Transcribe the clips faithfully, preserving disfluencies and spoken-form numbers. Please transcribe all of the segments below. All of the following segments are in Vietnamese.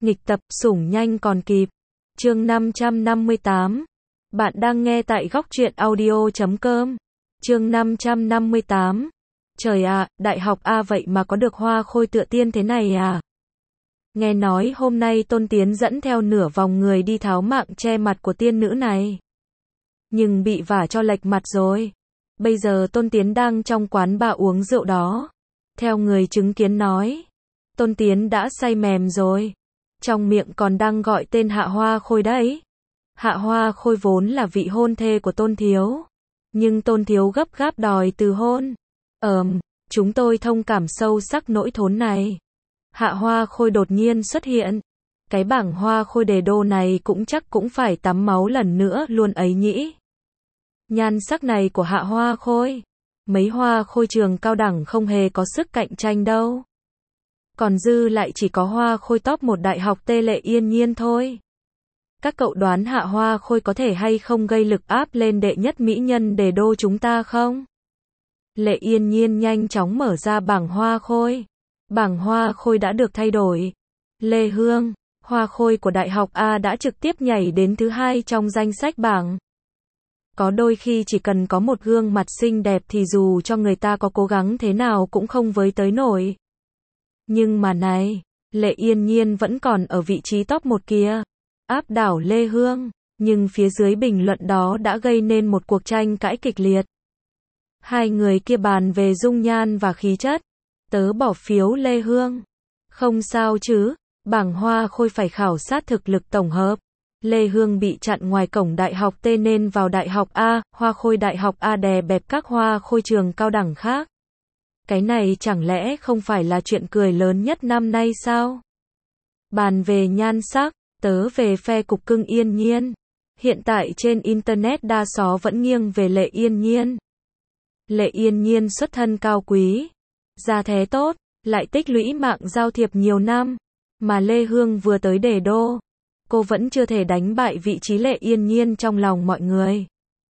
Nghịch tập, sủng nhanh còn kịp. Chương năm trăm năm mươi tám. Bạn đang nghe tại góc truyện audio chấm com. Chương năm trăm năm mươi tám. Trời ạ, đại học A vậy mà có được hoa khôi tựa tiên thế này à? Nghe nói hôm nay Tôn Tiến dẫn theo nửa vòng người đi tháo mạng che mặt của tiên nữ này. Nhưng bị vả cho lệch mặt rồi. Bây giờ Tôn Tiến đang trong quán bar uống rượu đó. Theo người chứng kiến nói, Tôn Tiến đã say mềm rồi. Trong miệng còn đang gọi tên Hạ Hoa Khôi đấy. Hạ Hoa Khôi vốn là vị hôn thê của Tôn Thiếu. Nhưng Tôn Thiếu gấp gáp đòi từ hôn. Ờm, chúng tôi thông cảm sâu sắc nỗi thốn này. Hạ Hoa Khôi đột nhiên xuất hiện. Cái bảng Hoa Khôi đề đô này cũng chắc cũng phải tắm máu lần nữa luôn ấy nhỉ. Nhan sắc này của Hạ Hoa Khôi. Mấy Hoa Khôi trường cao đẳng không hề có sức cạnh tranh đâu. Còn dư lại chỉ có Hoa Khôi top một đại học Tê Lệ Yên Nhiên thôi. Các cậu đoán Hạ Hoa Khôi có thể hay không gây lực áp lên đệ nhất mỹ nhân đề đô chúng ta không? Lệ Yên Nhiên nhanh chóng mở ra bảng Hoa Khôi. Bảng Hoa Khôi đã được thay đổi. Lê Hương, Hoa Khôi của đại học A đã trực tiếp nhảy đến thứ hai trong danh sách bảng. Có đôi khi chỉ cần có một gương mặt xinh đẹp thì dù cho người ta có cố gắng thế nào cũng không với tới nổi. Nhưng mà này, Lệ Yên Nhiên vẫn còn ở vị trí top một kia, áp đảo Lê Hương, nhưng phía dưới bình luận đó đã gây nên một cuộc tranh cãi kịch liệt. Hai người kia bàn về dung nhan và khí chất, tớ bỏ phiếu Lê Hương. Không sao chứ, bảng Hoa Khôi phải khảo sát thực lực tổng hợp. Lê Hương bị chặn ngoài cổng đại học T nên vào đại học A, Hoa Khôi đại học A đè bẹp các Hoa Khôi trường cao đẳng khác. Cái này chẳng lẽ không phải là chuyện cười lớn nhất năm nay sao? Bàn về nhan sắc, tớ về phe cục cưng Yên Nhiên. Hiện tại trên Internet đa số vẫn nghiêng về Lệ Yên Nhiên. Lệ Yên Nhiên xuất thân cao quý, gia thế tốt, lại tích lũy mạng giao thiệp nhiều năm. Mà Lê Hương vừa tới đề đô, cô vẫn chưa thể đánh bại vị trí Lệ Yên Nhiên trong lòng mọi người.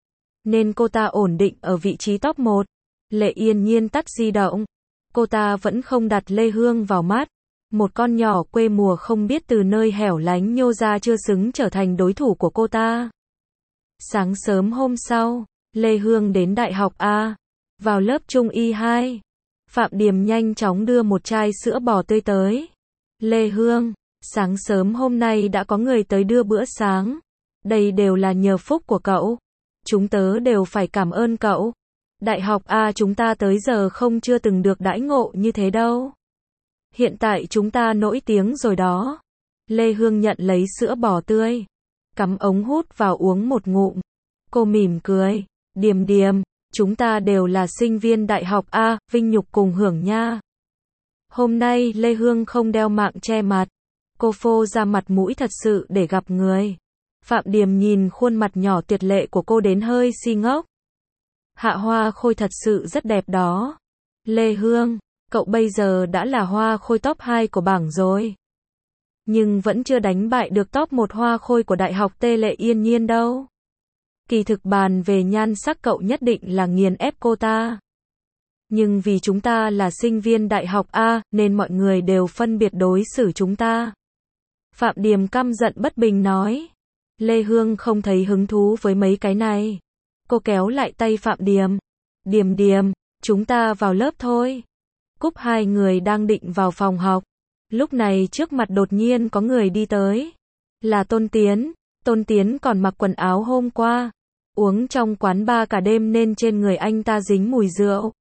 Nên cô ta ổn định ở vị trí top một. Lệ Yên Nhiên tắt di động. Cô ta vẫn không đặt Lê Hương vào mắt. Một con nhỏ quê mùa không biết từ nơi hẻo lánh nhô ra chưa xứng trở thành đối thủ của cô ta. Sáng sớm hôm sau, Lê Hương đến đại học A. Vào lớp Trung Y hai. Phạm Điềm nhanh chóng đưa một chai sữa bò tươi tới. Lê Hương, sáng sớm hôm nay đã có người tới đưa bữa sáng. Đây đều là nhờ phúc của cậu. Chúng tớ đều phải cảm ơn cậu. Đại học A chúng ta tới giờ không chưa từng được đãi ngộ như thế đâu. Hiện tại chúng ta nổi tiếng rồi đó. Lê Hương nhận lấy sữa bò tươi, cắm ống hút vào uống một ngụm. Cô mỉm cười, Điềm Điềm, chúng ta đều là sinh viên đại học A, vinh nhục cùng hưởng nha. Hôm nay Lê Hương không đeo mạng che mặt. Cô phô ra mặt mũi thật sự để gặp người. Phạm Điềm nhìn khuôn mặt nhỏ tuyệt lệ của cô đến hơi si ngốc. Hạ Hoa Khôi thật sự rất đẹp đó. Lê Hương, cậu bây giờ đã là Hoa Khôi top hai của bảng rồi. Nhưng vẫn chưa đánh bại được top một Hoa Khôi của đại học Tê Lệ Yên Nhiên đâu. Kỳ thực bàn về nhan sắc cậu nhất định là nghiền ép cô ta. Nhưng vì chúng ta là sinh viên đại học A, nên mọi người đều phân biệt đối xử chúng ta. Phạm Điềm căm giận bất bình nói. Lê Hương không thấy hứng thú với mấy cái này. Cô kéo lại tay Phạm Điềm. Điềm Điềm, chúng ta vào lớp thôi. Cúp hai người đang định vào phòng học. Lúc này trước mặt đột nhiên có người đi tới. Là Tôn Tiến. Tôn Tiến còn mặc quần áo hôm qua. Uống trong quán bar cả đêm nên trên người anh ta dính mùi rượu.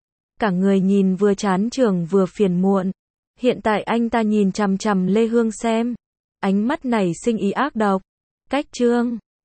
Cả người nhìn vừa chán trường vừa phiền muộn. Hiện tại anh ta nhìn chằm chằm Lê Hương xem. Ánh mắt này sinh ý ác độc. Cách trương.